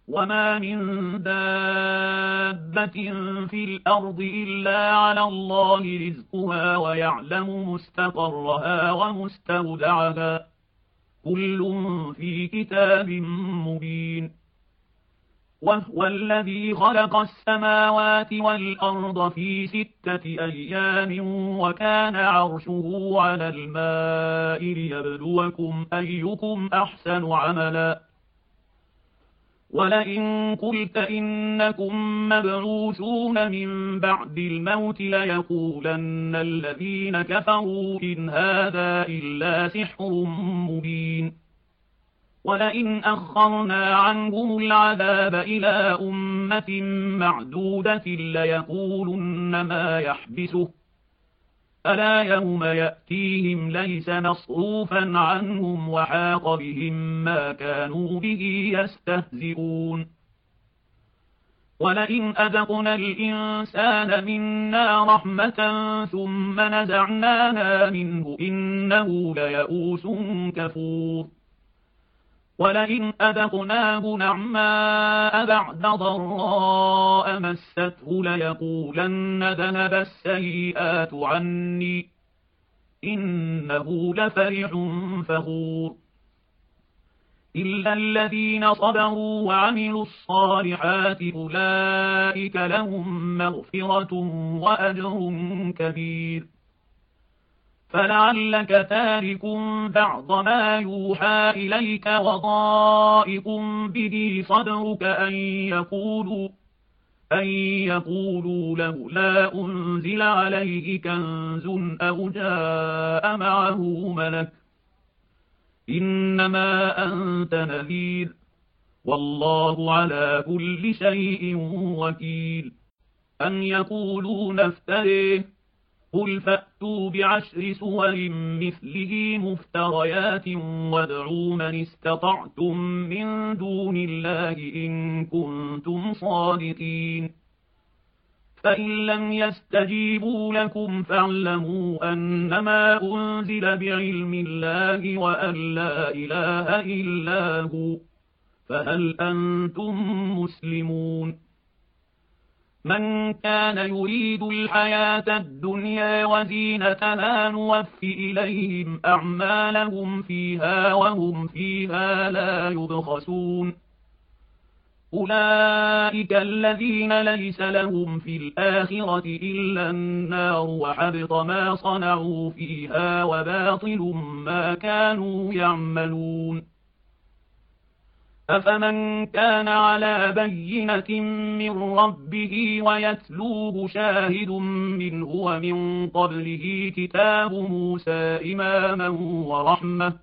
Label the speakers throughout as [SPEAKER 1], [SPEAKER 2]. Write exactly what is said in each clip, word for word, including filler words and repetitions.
[SPEAKER 1] وما من دابة في الأرض إلا على الله رزقها ويعلم مستقرها ومستودعها كل في كتاب مبين. وهو الذي خلق السماوات والأرض في ستة أيام وكان عرشه على الماء ليبلوكم أيكم أحسن عملا ولئن قلت إنكم مبعوثون من بعد الموت ليقولن الذين كفروا إن هذا إلا سحر مبين. ولئن أخرنا عنهم العذاب إلى أمة معدودة ليقولن ما يحبسه ألا يوم يأتيهم ليس مصروفا عنهم وحاق بهم ما كانوا به يستهزئون. ولئن أذقنا الإنسان منا رحمة ثم نزعناها منه إنه ليئوس كفور. ولئن أذقناه نعماء بعد ضراء مسته ليقولن ذهب السيئات عني إنه لفرح فخور. إلا الذين صبروا وعملوا الصالحات أولئك لهم مغفرة وأجر كبير. فلعلك تارك بعض ما يوحى إليك وضائق به صدرك أن يقولوا أن يقولوا لولا أنزل عليه كنز أو جاء معه ملك إنما أنت نذير والله على كل شيء وكيل. أن يقولون افتريه قل فأتوا بعشر سور مثله مفتريات وادعوا من استطعتم من دون الله إن كنتم صادقين. فإن لم يستجيبوا لكم فاعلموا أنما أنزل بعلم الله وأن لا إله إلا هو فهل أنتم مسلمون. من كان يريد الحياة الدنيا وزينتها نوفي إليهم أعمالهم فيها وهم فيها لا يبخسون. أولئك الذين ليس لهم في الآخرة إلا النار وحبط ما صنعوا فيها وباطل ما كانوا يعملون. أفمن كان على بينة من ربه ويتلوه شاهد منه ومن قبله كتاب موسى إماما ورحمة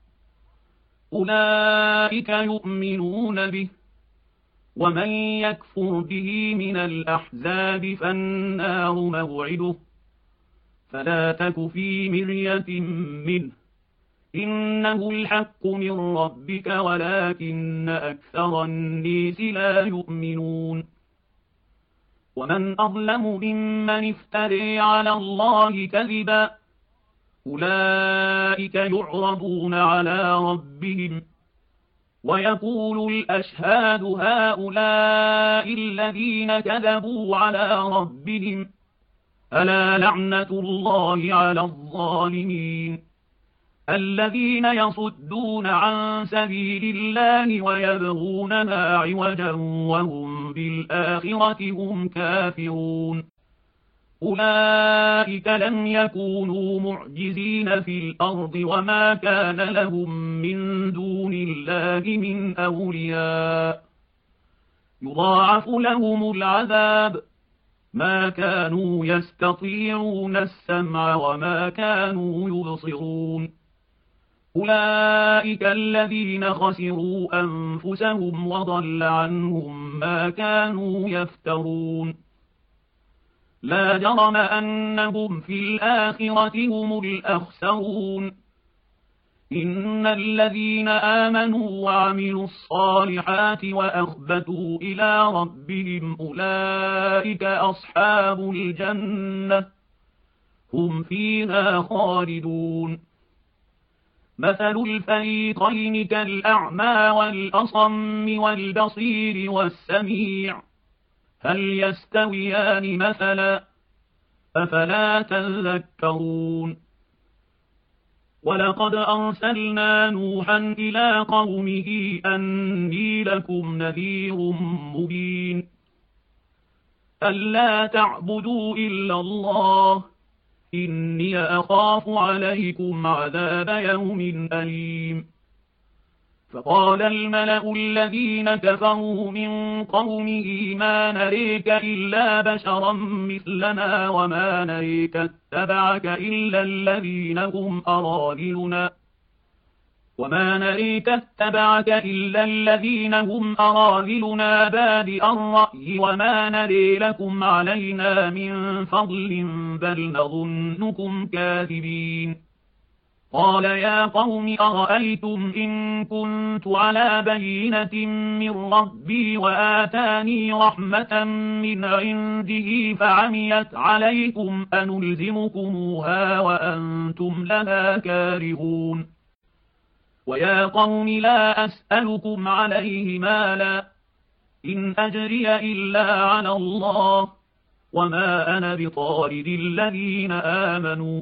[SPEAKER 1] أولئك يؤمنون به. ومن يكفر به من الأحزاب فالنار موعده فلا تك في مرية منه إنه الحق من ربك ولكن أكثر الناس لا يؤمنون. ومن أظلم ممن افتري على الله كذبا أولئك يعرضون على ربهم ويقول الأشهاد هؤلاء الذين كذبوا على ربهم ألا لعنة الله على الظالمين الذين يصدون عن سبيل الله ويبغونها عوجا وهم بالآخرة هم كافرون. أولئك لم يكونوا معجزين في الأرض وما كان لهم من دون الله من أولياء يضاعف لهم العذاب ما كانوا يستطيعون السمع وما كانوا يبصرون. أولئك الذين خسروا أنفسهم وضل عنهم ما كانوا يفترون. لا جرم أنهم في الآخرة هم الأخسرون. إن الذين آمنوا وعملوا الصالحات وأخبتوا إلى ربهم أولئك أصحاب الجنة هم فيها خالدون. مثل الفريقين كالأعمى والأصم والبصير والسميع هل يستويان مثلا أفلا تذكرون ولقد أرسلنا نوحا إلى قومه أني لكم نذير مبين ألا تعبدوا إلا الله إني أخاف عليكم عذاب يوم أليم فقال الملأ الذين كفروا من قومه ما نريك إلا بشرا مثلنا وما نريك اتبعك إلا الذين هم أراذلنا وما نريك اتبعك إلا الذين هم أراذلنا بادئ الرأي وما نري لكم علينا من فضل بل نظنكم كاذبين قال يا قوم أرأيتم إن كنت على بينة من ربي وآتاني رحمة من عنده فعميت عليكم أنلزمكموها وأنتم لها كارهون ويا قوم لا أسألكم عليه مالا إن أجري إلا على الله وما أنا بطارد الذين آمنوا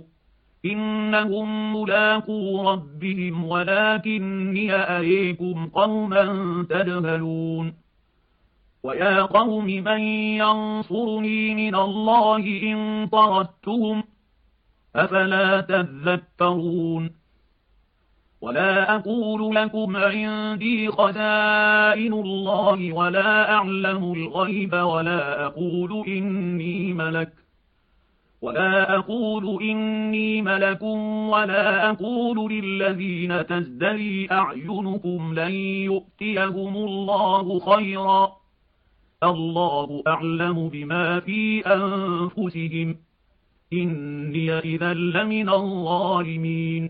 [SPEAKER 1] إنهم ملاقو ربهم ولكني أريكم قوما تجهلون ويا قوم من ينصرني من الله إن طردتهم أفلا تذكرون ولا أقول لكم عندي خزائن الله ولا أعلم الغيب ولا أقول إني ملك ولا أقول إني ملك ولا أقول للذين تزدري أعينكم لن يؤتيهم الله خيرا الله أعلم بما في أنفسهم إني إذا لمن الظالمين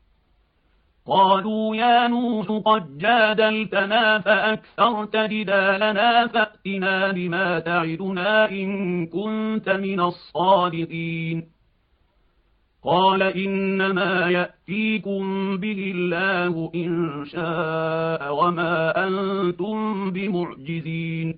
[SPEAKER 1] قالوا يا نوح قد جادلتنا فأكثرت جدالنا فأتنا بما تعدنا إن كنت من الصادقين قال إنما يأتيكم به الله إن شاء وما أنتم بمعجزين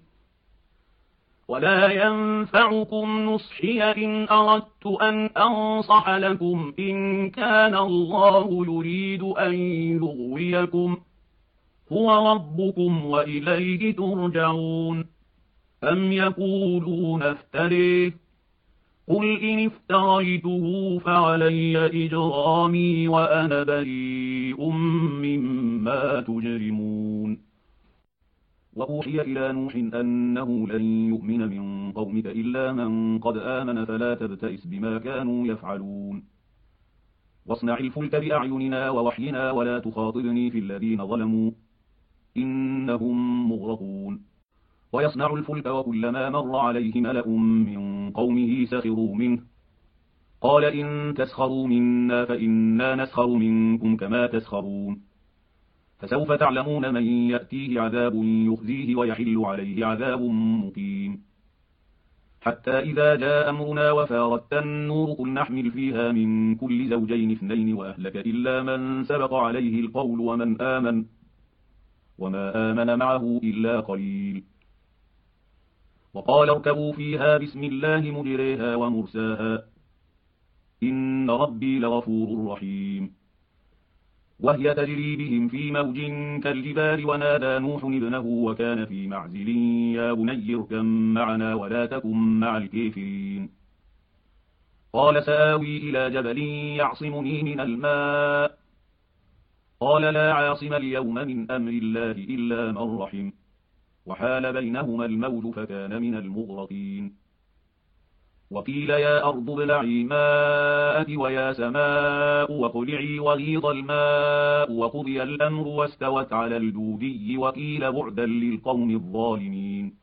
[SPEAKER 1] ولا ينفعكم نصحي إن أردت أن أنصح لكم إن كان الله يريد أن يغويكم هو ربكم وإليه ترجعون أم يقولون افتريه قل إن افتريته فعلي إجرامي وأنا بريء مما تجرمون وأوحي إلى نوح أنه لن يؤمن من قومك إلا من قد آمن فلا تبتئس بما كانوا يفعلون واصنع الفلك بأعيننا ووحينا ولا تخاطبني في الذين ظلموا إنهم مغرقون ويصنع الفلك وكلما مر عليه ملأ من قومه سخروا منه قال إن تسخروا منا فإنا نسخر منكم كما تسخرون فسوف تعلمون من يأتيه عذاب يخزيه ويحل عليه عذاب مقيم حتى إذا جاء أمرنا وفارت النور قل نحمل فيها من كل زوجين اثنين وأهلك إلا من سبق عليه القول ومن آمن وما آمن معه إلا قليل وقال اركبوا فيها بسم الله مجريها ومرساها إن ربي لغفور رحيم وهي تجري بهم في موج كالجبال ونادى نوح ابنه وكان في معزل يا بني اركب معنا ولا تكن مع الكافرين قال سآوي إلى جبل يعصمني من الماء قال لا عاصم اليوم من أمر الله إلا من رحم وحال بينهما الموج فكان من المغرقين وقيل يا أرض ابلعي ماءك ويا سماء واقلعي وغيض الماء وقضي الأمر واستوت على الجودي وقيل بعدا للقوم الظالمين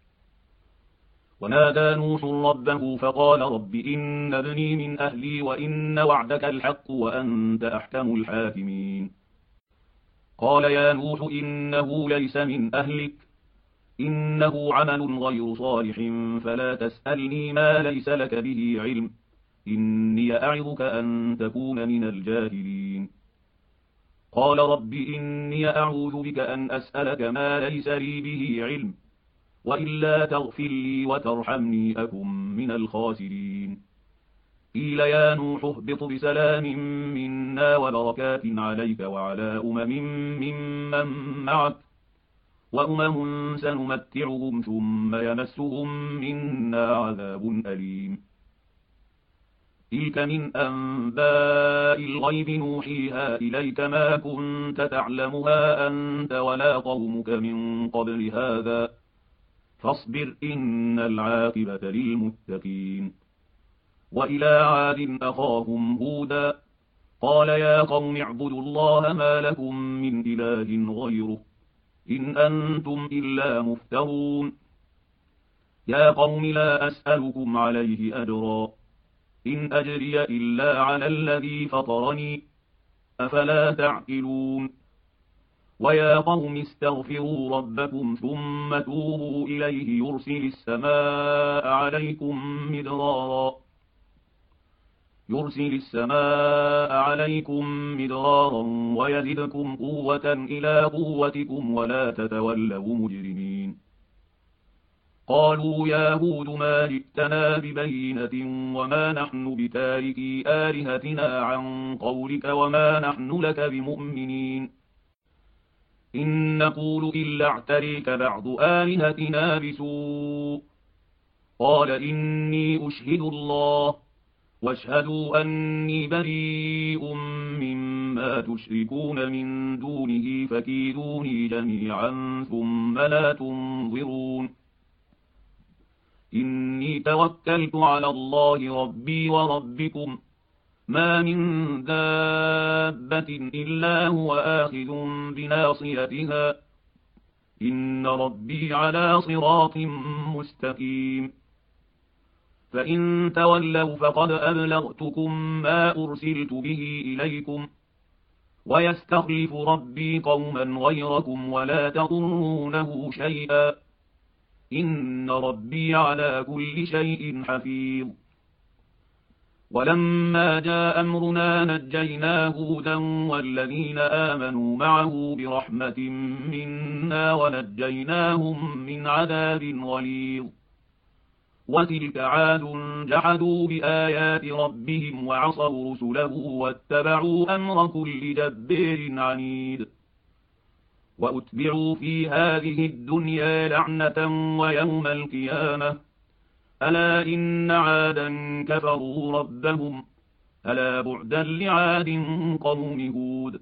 [SPEAKER 1] ونادى نوح ربه فقال رب إن ابني من أهلي وإن وعدك الحق وأنت أحكم الحاكمين قال يا نوح إنه ليس من أهلك إنه عمل غير صالح فلا تسألني ما ليس لك به علم إني أعظك أن تكون من الجاهلين قال رب إني أعوذ بك أن أسألك ما ليس لي به علم، وإلا تغفر لي وترحمني أكن من الخاسرين. قيل يا نوح اهبط بسلام منا وبركات عليك وعلى أمم ممن معك، وأمم سنمتعهم ثم يمسهم منا عذاب أليم. تلك من أنباء الغيب نوحيها إليك ما كنت تعلمها أنت ولا قومك من قبل هذا، فاصبر إن العاقبة للمتقين. وإلى عاد أخاهم هودا قال يا قوم اعبدوا الله ما لكم من إله غيره إن أنتم إلا مفترون. يا قوم لا أسألكم عليه أجرا إن أجري إلا على الذي فطرني أفلا تعقلون. ويا قوم استغفروا ربكم ثم توبوا إليه يرسل السماء عليكم مدرارا يرسل السماء عليكم مدرارا ويزدكم قوة إلى قوتكم ولا تتولوا مجرمين. قالوا يا هود ما جئتنا ببينة وما نحن بتاركي آلهتنا عن قولك وما نحن لك بمؤمنين، إن نقول إلا اعتريك بعض آلهتنا بسوء. قال إني أشهد الله واشهدوا أني بريء مما تشركون من دونه فكيدوني جميعا ثم لا تنظرون. إني توكلت على الله ربي وربكم ما من دابة إلا هو آخذ بناصيتها إن ربي على صراط مستقيم. فإن تولوا فقد أبلغتكم ما أرسلت به إليكم ويستخلف ربي قوما غيركم ولا تضرونه شيئا إن ربي على كل شيء حفيظ. ولما جاء أمرنا نجينا هودا والذين آمنوا معه برحمة منا ونجيناهم من عذاب غليظ. وتلك عاد جحدوا بآيات ربهم وعصوا رسله واتبعوا أمر كل جبار عنيد. وأتبعوا في هذه الدنيا لعنة ويوم القيامة ألا إن عادا كفروا ربهم ألا بعدا لعاد قوم هود.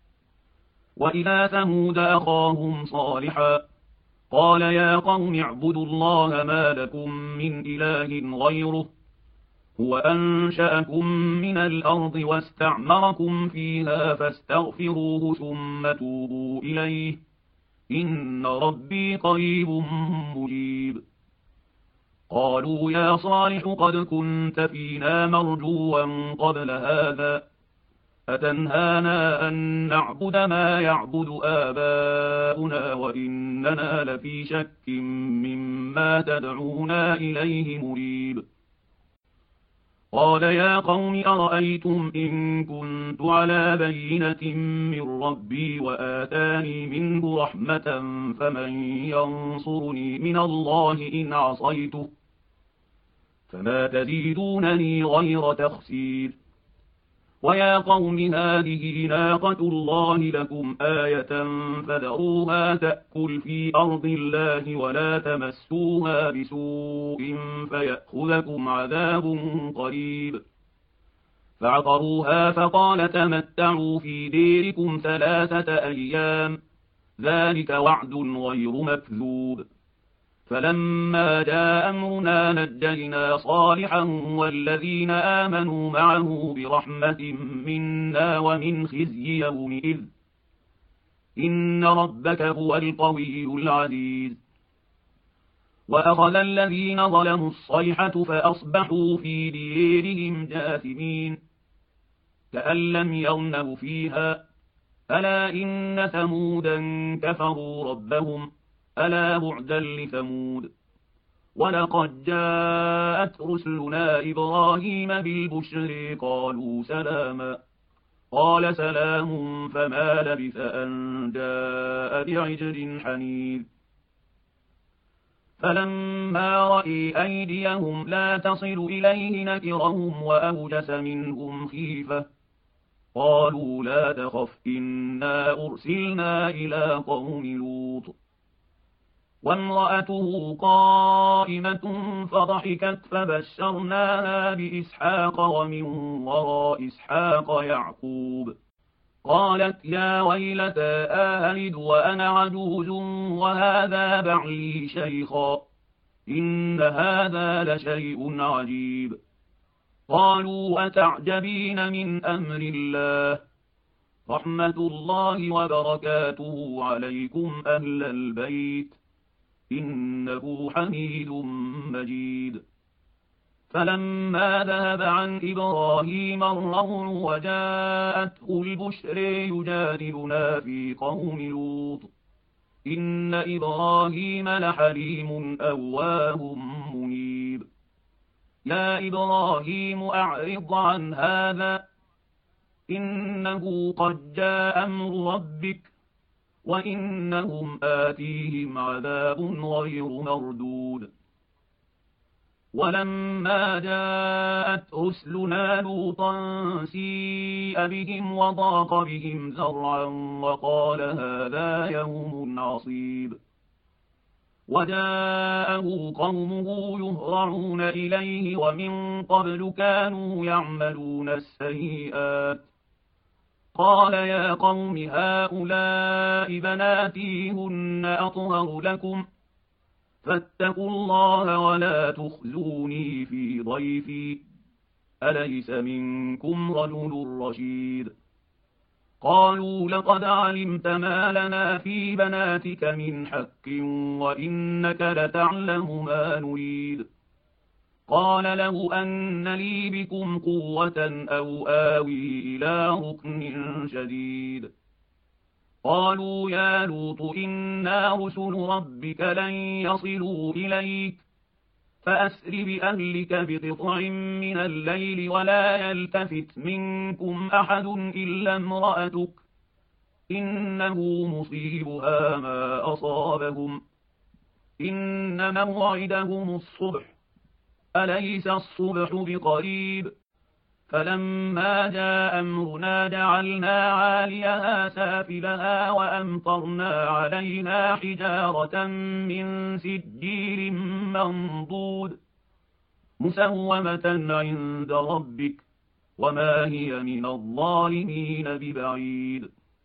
[SPEAKER 1] وإلى ثمود أخاهم صالحا قال يا قوم اعبدوا الله ما لكم من إله غيره هو أنشأكم من الأرض واستعمركم فيها فاستغفروه ثم توبوا إليه إن ربي قريب مجيب. قالوا يا صالح قد كنت فينا مرجوا قبل هذا أتنهانا أن نعبد ما يعبد آباؤنا وإننا لفي شك مما تدعونا إليه مريب. قال يا قوم أرأيتم إن كنت على بينة من ربي وآتاني منه رحمة فمن ينصرني من الله إن عصيته فما تزيدونني غير تخسير. ويا قوم هذه ناقة الله لكم آية فذروها تأكل في أرض الله ولا تمسوها بسوء فيأخذكم عذاب قريب. فعقروها فقال تمتعوا في ديركم ثلاثة أيام ذلك وعد غير مكذوب. فلما جاء أمرنا نجينا صالحا والذين آمنوا معه برحمة منا ومن خزي يومئذ إن ربك هو القوي العزيز. وأخذ الذين ظلموا الصيحة فأصبحوا في ديرهم جاثمين كأن لم يغنوا فيها ألا إن ثمودا كفروا ربهم ألا بعدا لثمود. ولقد جاءت رسلنا إبراهيم بالبشر قالوا سلاما قال سلام، فما لبث أن جاء بعجل حنيذ. فلما رأي أيديهم لا تصل إليه نكرهم وأوجس منهم خيفة، قالوا لا تخف إنا أرسلنا إلى قوم لوط. وامرأته قائمة فضحكت فبشرناها بإسحاق ومن وراء إسحاق يعقوب. قالت يا ويلتى آلد وأنا عجوز وهذا بعلي شيخا، إن هذا لشيء عجيب. قالوا أتعجبين من أمر الله، رحمة الله وبركاته عليكم أهل البيت، إنه حميد مجيد. فلما ذهب عن إبراهيم الروع وجاءته البشر يجادلنا في قوم لوط، إن إبراهيم لحليم أواه منيب. يا إبراهيم أعرض عن هذا، إنه قد جاء أمر ربك، وإنهم آتيهم عذاب غير مردود. ولما جاءت رسلنا لوطا سيء بهم وضاق بهم ذرعا وقال هذا يوم عصيب. وجاءه قومه يهرعون إليه ومن قبل كانوا يعملون السيئات. قال يا قوم هؤلاء بناتي هن أطهر لكم، فاتقوا الله ولا تخزوني في ضيفي، أليس منكم رجل رشيد. قالوا لقد علمت ما لنا في بناتك من حق وإنك لتعلم ما نريد. قال لو أن لي بكم قوة أو آوي إلى ركن شديد. قالوا يا لوط إنا رسل ربك لن يصلوا إليك، فأسر بأهلك بقطع من الليل ولا يلتفت منكم أحد إلا امرأتك، إنه مصيبها ما أصابهم، إن موعدهم الصبح، أليس الصبح بقريب. فلما جاء أمرنا جعلنا عاليها سافلها وأمطرنا عليها حجارة من سجيل منضود مسومة عند ربك، وما هي من الظالمين ببعيد.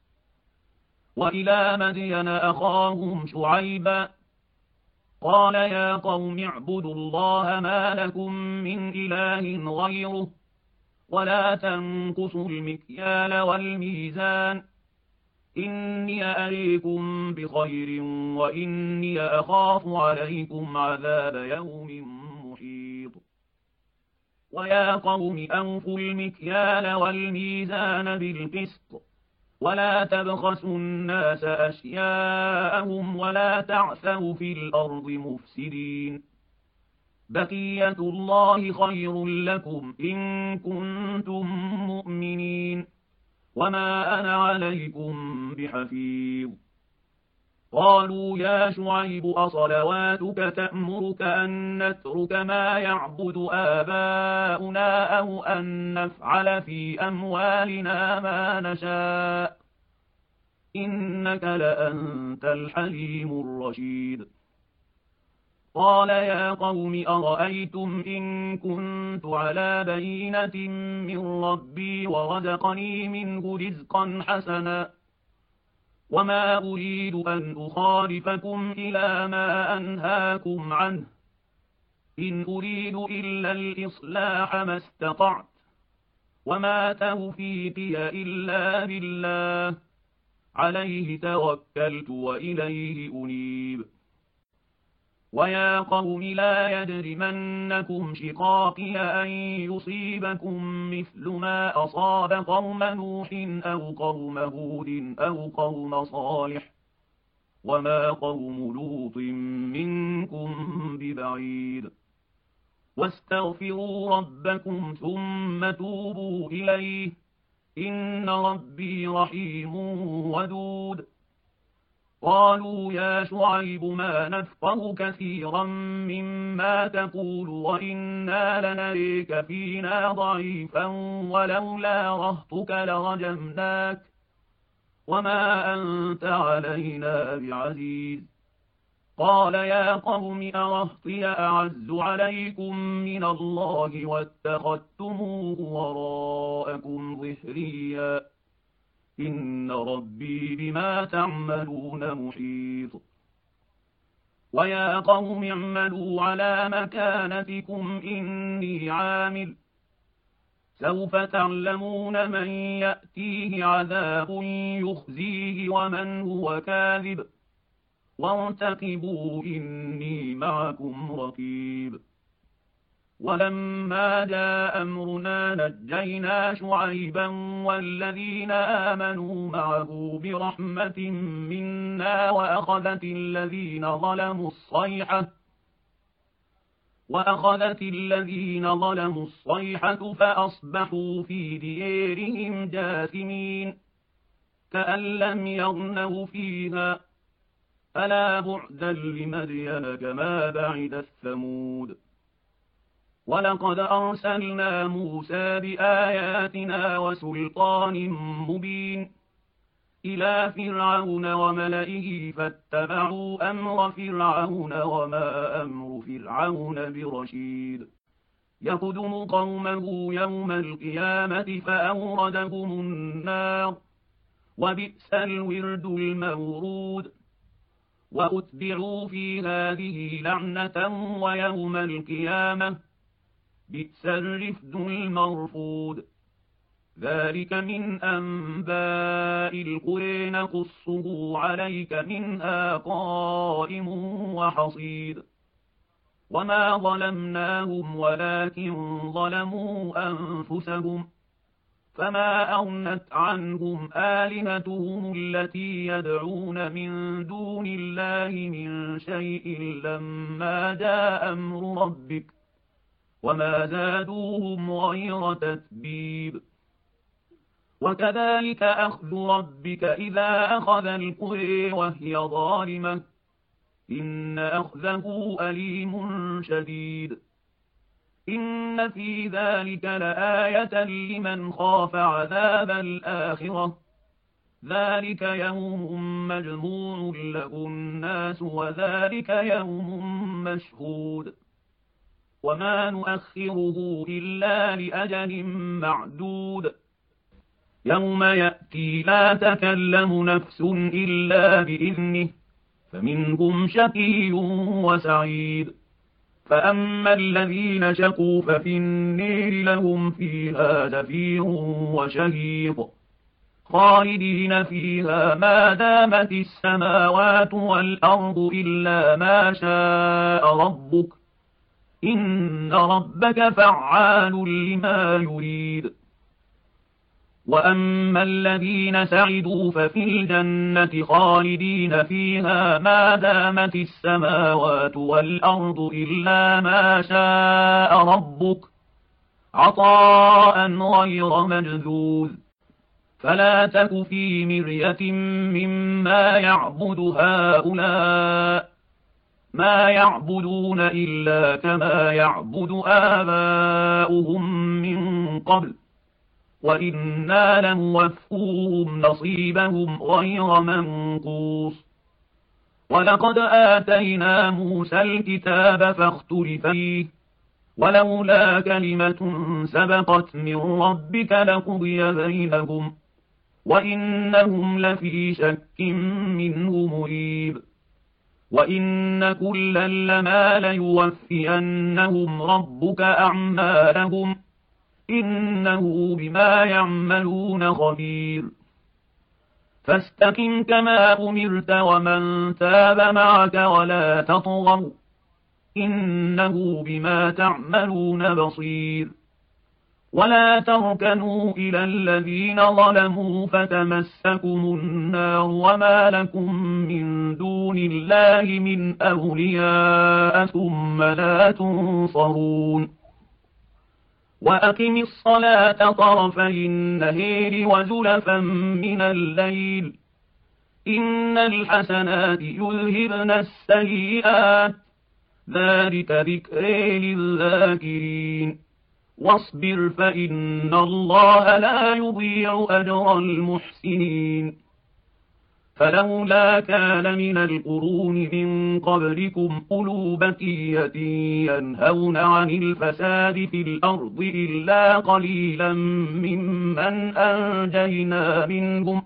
[SPEAKER 1] وإلى مدين أخاهم شعيبا قال يا قوم اعبدوا الله ما لكم من إله غيره، ولا تنقصوا المكيال والميزان، إني أريكم بخير وإني أخاف عليكم عذاب يوم محيط. ويا قوم أوفوا المكيال والميزان بالقسط، ولا تبخسوا الناس أشياءهم ولا تعثوا في الأرض مفسدين، بقية الله خير لكم إن كنتم مؤمنين، وما أنا عليكم بحفيظ. قالوا يا شعيب أصلواتك تأمرك أن نترك ما يعبد آباؤنا أو أن نفعل في أموالنا ما نشاء، إنك لأنت الحليم الرشيد. قال يا قوم أرأيتم إن كنت على بينة من ربي ورزقني منه رزقا حسنا، وما أريد أن أخالفكم إلى ما أنهاكم عنه، إن أريد إلا الإصلاح ما استطعت، وما توفيقي إلا بالله، عليه توكلت وإليه أنيب. ويا قوم لا يجرمنكم شقاقي أن يصيبكم مثل ما أصاب قوم نوح أو قوم هود أو قوم صالح، وما قوم لوط منكم ببعيد. واستغفروا ربكم ثم توبوا إليه، إن ربي رحيم ودود. قالوا يا شعيب ما نفقه كثيرا مما تقول وإنا لنريك فينا ضعيفا ولولا رهطك لرجمناك وما أنت علينا بعزيز. قال يا قوم أرهطي أعز عليكم من الله واتخذتموه وراءكم ظهريا إن ربي بما تعملون محيط. ويا قوم اعملوا على مكانتكم إني عامل سوف تعلمون من يأتيه عذاب يخزيه ومن هو كاذب وارتقبوا إني معكم رقيب. ولما جاء أمرنا نجينا شعيبا والذين آمنوا معه برحمة منا وأخذت الذين ظلموا الصيحة وأخذت الذين ظلموا الصيحة فأصبحوا في ديارهم جاثمين كأن لم يغنوا فيها ألا بعدا لمدين كما بعد الثمود. ولقد أرسلنا موسى بآياتنا وسلطان مبين إلى فرعون وملئه فاتبعوا أمر فرعون وما أمر فرعون برشيد. يقدم قومه يوم القيامة فأوردهم النار وبئس الورد المورود. وأتبعوا في هذه لعنة ويوم القيامة بئس الرفد المرفود. ذلك من أنباء القرى نقصه عليك منها قائم وحصيد. وما ظلمناهم ولكن ظلموا أنفسهم فما أغنت عنهم آلهتهم التي يدعون من دون الله من شيء لما جاء أمر ربك وما زادوهم غير تتبيب. وكذلك أخذ ربك إذا أخذ القرى وهي ظالمة إن أخذه أليم شديد. إن في ذلك لآية لمن خاف عذاب الآخرة ذلك يوم مجموع له الناس وذلك يوم مشهود. وما نؤخره إلا لأجل معدود يوم يأتي لا تكلم نفس إلا بإذنه فمنهم شقي وسعيد. فأما الذين شقوا ففي النير لهم فيها زفير وشهيق خالدين فيها ما دامت السماوات والأرض إلا ما شاء ربك إن ربك فعال لما يريد. وأما الذين سعدوا ففي الجنة خالدين فيها ما دامت السماوات والأرض إلا ما شاء ربك عطاء غير مجذوذ. فلا تك في مرية مما يعبد هؤلاء ما يعبدون إلا كما يعبد آباؤهم من قبل وإنا لنوفوهم نصيبهم غير منقوص. ولقد آتينا موسى الكتاب فاختلف فيه ولولا كلمة سبقت من ربك لقضي بينهم وإنهم لفي شك منه مريب. وإن كلا لما ليوفينهم ربك أعمالهم إنه بما يعملون خبير. فاستقم كما أمرت ومن تاب معك ولا تطغوا إنه بما تعملون بصير. ولا تركنوا إلى الذين ظلموا فتمسكم النار وما لكم من دون الله من أولياء ثم لا تنصرون. وأقم الصلاة طرفي النهار وزلفا من الليل إن الحسنات يذهبن السيئات ذلك ذكر للذاكرين واصبر فإن الله لا يضيع أجر المحسنين فلولا كان من القرون من قبلكم أولو بقية ينهون عن الفساد في الأرض إلا قليلا ممن أنجينا منهم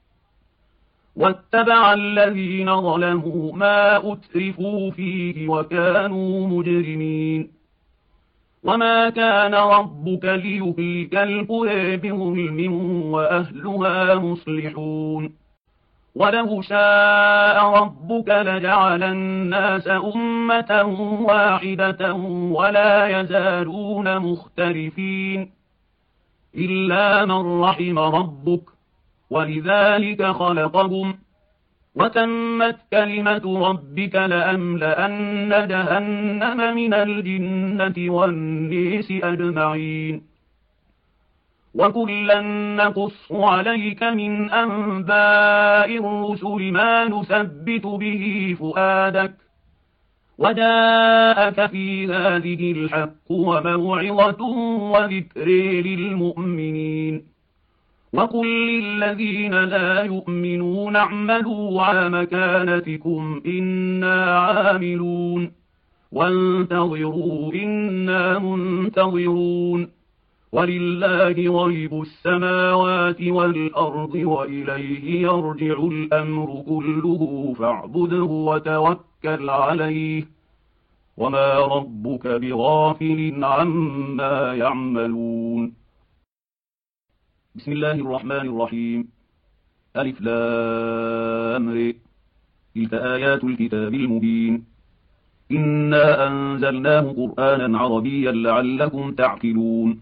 [SPEAKER 1] واتبع الذين ظلموا ما أترفوا فيه وكانوا مجرمين وما كان ربك ليهلك القرى بظلم وأهلها مصلحون ولو شاء ربك لجعل الناس أمة واحدة ولا يزالون مختلفين إلا من رحم ربك ولذلك خلقهم وتمت كلمة ربك لأملأن جهنم من الجنة والناس أجمعين وكلا نقص عليك من أنباء الرسل ما نثبت به فؤادك وجاءك في هذه الحق وموعظة وذكر للمؤمنين وقل للذين لا يؤمنون اعملوا على مكانتكم إنا عاملون وانتظروا إنا منتظرون ولله غيب السماوات والأرض وإليه يرجع الأمر كله فاعبده وتوكل عليه وما ربك بغافل عما يعملون بسم الله الرحمن الرحيم ألف لام ر تلك آيات الكتاب المبين إنا أنزلناه قرآنا عربيا لعلكم تعقلون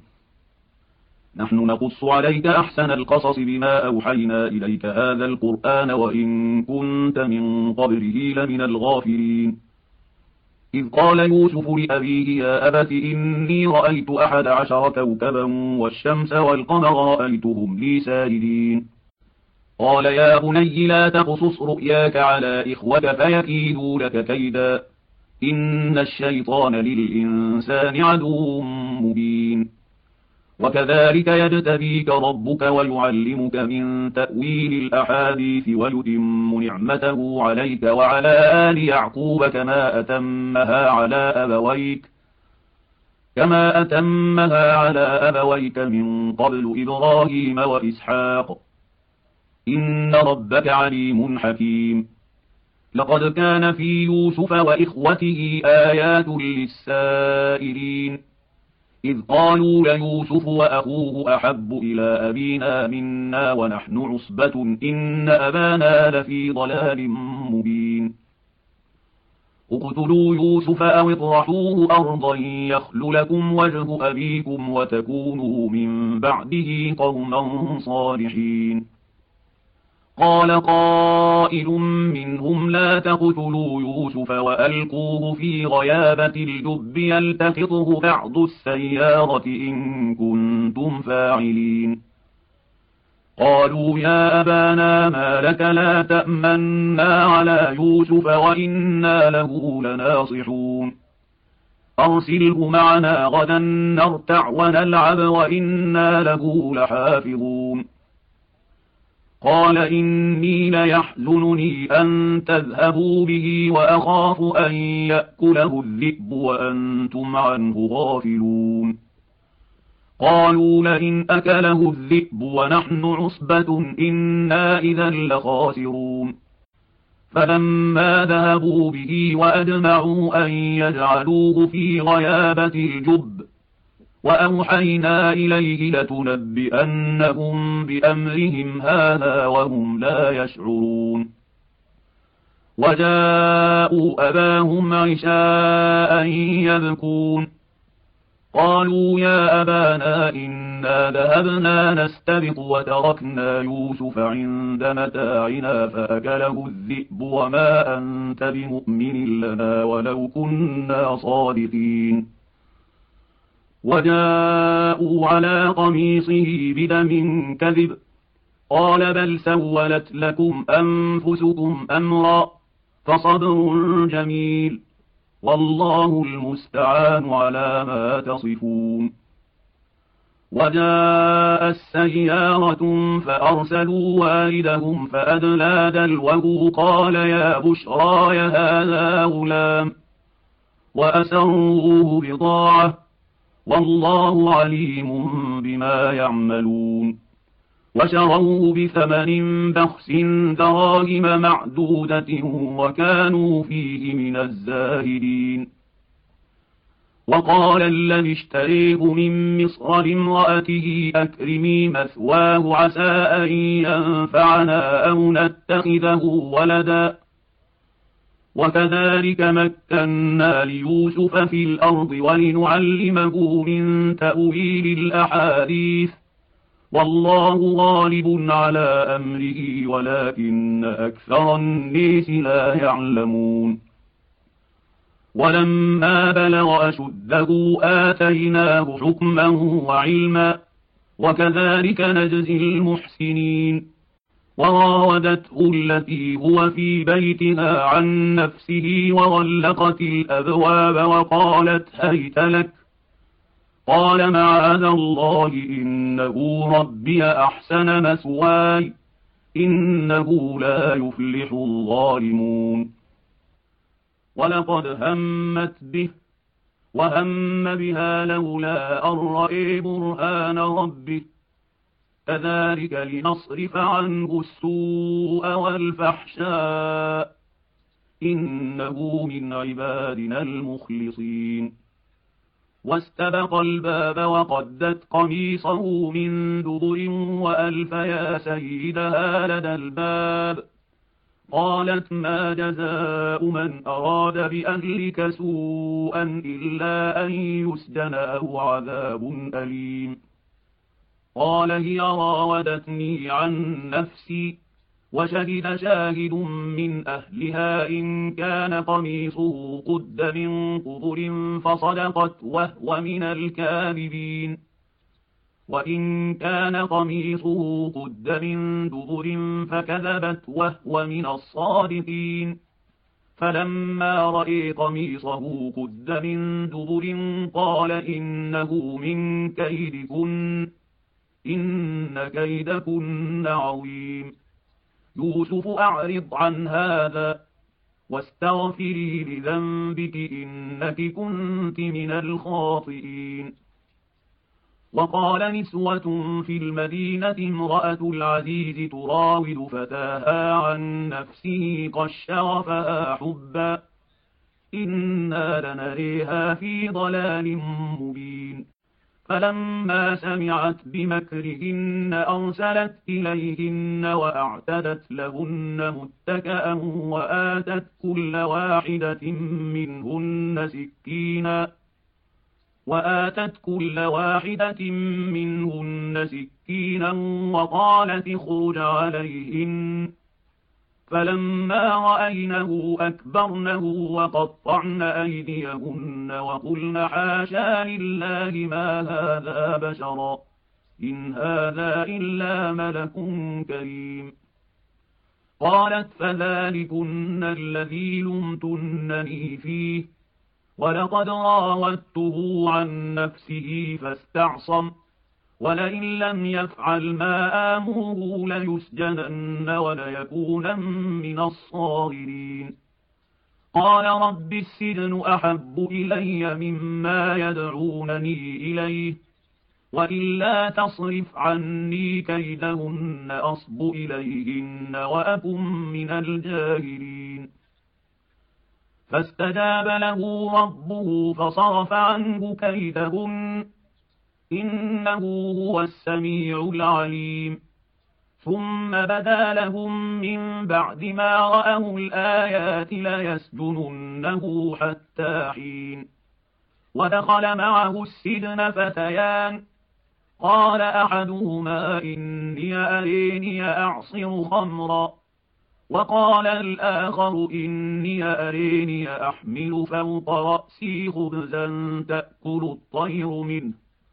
[SPEAKER 1] نحن نقص عليك أحسن القصص بما أوحينا إليك هذا القرآن وإن كنت من قبله لمن الغافلين إذ قال يوسف لأبيه يا أبت إني رأيت أحد عشر كوكبا والشمس والقمر رأيتهم لي ساجدين قال يا بني لا تقصص رؤياك على إخوتك فيكيدوا لك كيدا إن الشيطان للإنسان عدو مبين وكذلك يجتبيك ربك ويعلمك من تأويل الأحاديث ويتم نعمته عليك وعلى آل يعقوب كما أتمها على أبويك كما أتمها على أبويك من قبل إبراهيم وإسحاق إن ربك عليم حكيم لقد كان في يوسف وإخوته آيات للسائلين إذ قالوا ليوسف وأخوه أحب إلى أبينا منا ونحن عصبة إن أبانا لفي ضلال مبين اقتلوا يوسف أو اطرحوه أرضا يخل لكم وجه أبيكم وتكونوا من بعده قوما صالحين قال قائل منهم لا تقتلوا يوسف وألقوه في غيابة الجب يلتقطه بعض السيارة إن كنتم فاعلين قالوا يا أبانا ما لك لا تأمنا على يوسف وإنا له لناصحون أرسله معنا غدا نرتع ونلعب وإنا له لحافظون قال إني ليحزنني أن تذهبوا به وأخاف أن يأكله الذئب وأنتم عنه غافلون قالوا لئن أكله الذئب ونحن عصبة إنا إذا لخاسرون فلما ذهبوا به وأجمعوا أن يجعلوه في غيابة الجب وأوحينا إليه لتنبئنهم بأمرهم هذا وهم لا يشعرون وجاءوا أباهم عشاء يبكون قالوا يا أبانا إنا ذهبنا نستبق وتركنا يوسف عند متاعنا فأكله الذئب وما أنت بمؤمن لنا ولو كنا صادقين وجاءوا على قميصه بدم كذب قال بل سولت لكم أنفسكم أمرا فصبر جميل والله المستعان على ما تصفون. وجاء السيارة فأرسلوا واردهم فأدلى دلوه قال يا بشرى هذا غلام وأسروه بضاعة والله عليم بما يعملون. وشروه بثمن بخس دراهم معدودة وكانوا فيه من الزاهدين. وقال الذي اشتريه من مصر لامرأته أكرمي مثواه عسى أن ينفعنا أو نتخذه ولدا وكذلك مكنا ليوسف في الأرض ولنعلمه من تأويل الأحاديث والله غالب على أمره ولكن أكثر الناس لا يعلمون. ولما بلغ أشده آتيناه حكما وعلما وكذلك نجزي المحسنين. وراودته التي هو في بيتها عن نفسه وغلقت الأبواب وقالت هيت لك قال معاذ الله إنه ربي أحسن مثواي إنه لا يفلح الظالمون. ولقد همت به وهم بها لولا أن رأى برهان ربه كذلك لنصرف عنه السوء والفحشاء إنه من عبادنا المخلصين. واستبق الباب وقدت قميصه من دبر وألف يا سيدها لدى الباب قالت ما جزاء من أراد بأهلك سوءا إلا أن يسجن أو عذاب أليم. قال هي راودتني عن نفسي وشهد شاهد من أهلها إن كان قميصه قد من قبل فصدقت وهو من الكاذبين وإن كان قميصه قد من دبر فكذبت وهو من الصادقين. فلما رأى قميصه قد من دبر قال إنه من كيدكن إن كيدكن عظيم. يوسف أعرض عن هذا واستغفري لذنبك إنك كنت من الخاطئين. وقال نسوة في المدينة امرأة العزيز تراود فتاها عن نفسه قد شغفها حبا إنا لنريها في ضلال مبين. فلما سمعت بمكرهن أرسلت إليهن وأعتدت لهن متكأ وآتت كل واحدة منهن سكينا وآتت كل واحدة منهن سكينا وقالت اخرج عليهن. فلما رأينه أكبرنه وقطعن أيديهن وقلن حاشا لله ما هذا بشرا إن هذا إلا ملك كريم. قالت فذلكن الذي لمتنني فيه ولقد راودته عن نفسه فاستعصم ولئن لم يفعل ما آمره ليسجنن وليكونن من الصاغرين. قال رب السجن أحب إلي مما يدعونني إليه وإلا تصرف عني كيدهن أصب إليهن وأكن من الجاهلين. فاستجاب له ربه فصرف عنه كيدهن إنه هو السميع العليم. ثم بدا لهم من بعد ما رأوا الآيات ليسجننه حتى حين. ودخل معه السجن فتيان قال أحدهما إني أريني أعصر خمرا وقال الآخر إني أريني أحمل فوق رأسي خبزا تأكل الطير منه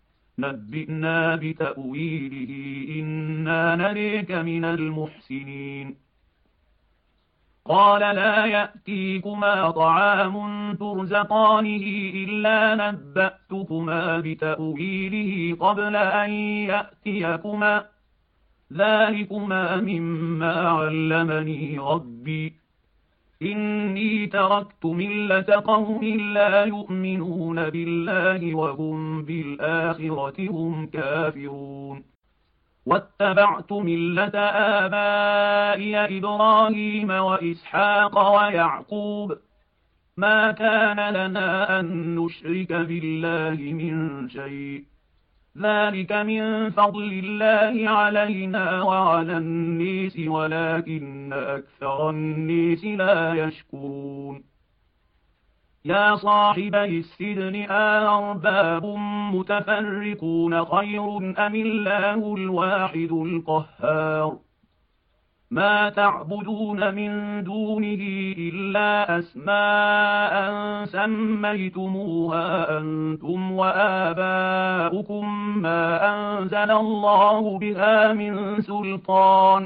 [SPEAKER 1] نبئنا بتأويله إنا نريك من المحسنين. قال لا يأتيكما طعام ترزقانه إلا نبأتكما بتأويله قبل أن يأتيكما ذلكما مما علمني ربي إني تركت ملة قوم لا يؤمنون بالله وهم بالآخرة هم كافرون واتبعت ملة آبائي إبراهيم وإسحاق ويعقوب ما كان لنا أن نشرك بالله من شيء ذلك من فضل الله علينا وعلى الناس ولكن أكثر الناس لا يشكرون. يا صاحبي السجن أأرباب متفرقون خير أم الله الواحد القهار ما تعبدون من دونه إلا أسماء سميتموها أنتم وآباؤكم ما أنزل الله بها من سلطان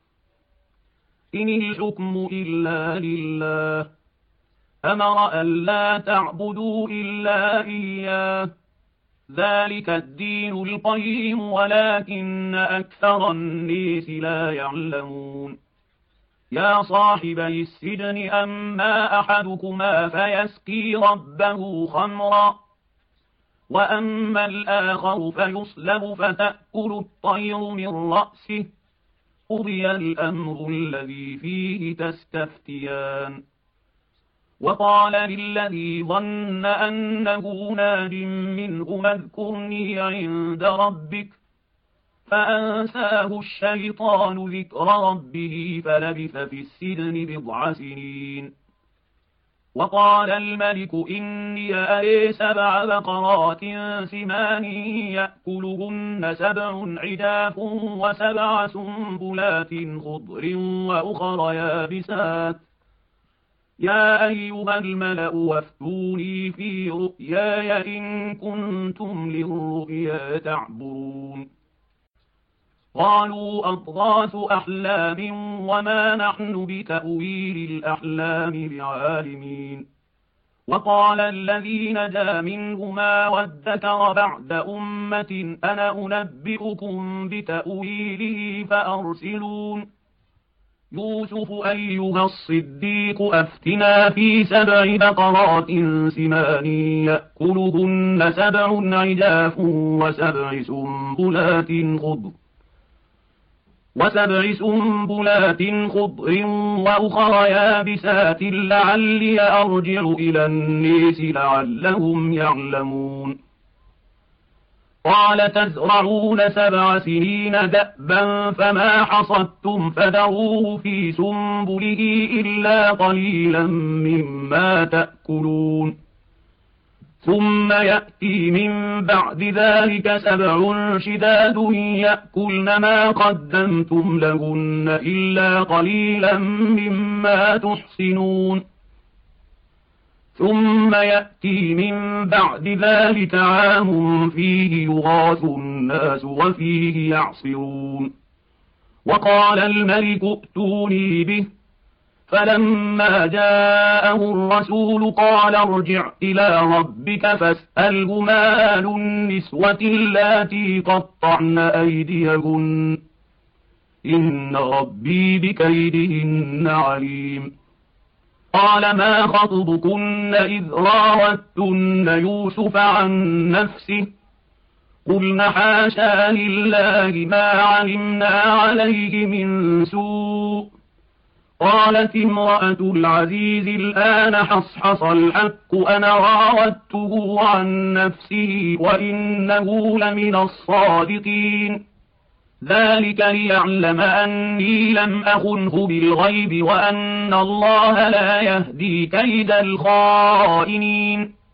[SPEAKER 1] إن الحكم إلا لله أمر ألا تعبدوا إلا إياه ذلك الدين القيم ولكن أكثر الناس لا يعلمون. يا صاحبي السجن أما أحدكما فيسقي ربه خمرا وأما الآخر فيصلب فتأكل الطير من رأسه قضي الأمر الذي فيه تستفتيان. وقال للذي ظن أنه ناج منه اذكرني عند ربك فأنساه الشيطان ذكر ربه فلبث في السجن بضع سنين. وقال الملك إني أري سبع بقرات سمان يأكلهن سبع عجاف وسبع سنبلات خضر وأخر يابسات يا أيها الملأ وافتوني في رؤياي إن كنتم للرؤيا تعبرون. قالوا أضغاث أحلام وما نحن بتأويل الأحلام بعالمين. وقال الذي نجا منهما وادكر بعد أمة أنا أنبئكم بتأويله فأرسلون. يوسف أيها الصديق أفتنا في سبع بقرات سمان يأكلهن سبع عجاف وسبع سنبلات خضر وسبع سنبلات خضر وأخر يابسات لعلي أرجع إلى الناس لعلهم يعلمون. قال تزرعون سبع سنين دأبا فما حصدتم فذروه في سنبله إلا قليلا مما تأكلون ثم يأتي من بعد ذلك سبع شداد يأكلن ما قدمتم لهن إلا قليلا مما تحصنون ثم يأتي من بعد ذلك عام فيه يغاث الناس وفيه يعصرون. وقال الملك ائتوني به فلما جاءه الرسول قال ارجع إلى ربك فاسأله ما بال النسوة اللاتي قطعن أيديهن إن ربي بكيدهن عليم. قال ما خطبكن إذ راوتن يوسف عن نفسه قلن حاشا لله ما علمنا عليه من سوء. قالت امرأة العزيز الآن حصحص الحق أنا راودته عن نفسه وإنه لمن الصادقين ذلك ليعلم أني لم أخنه بالغيب وأن الله لا يهدي كيد الخائنين.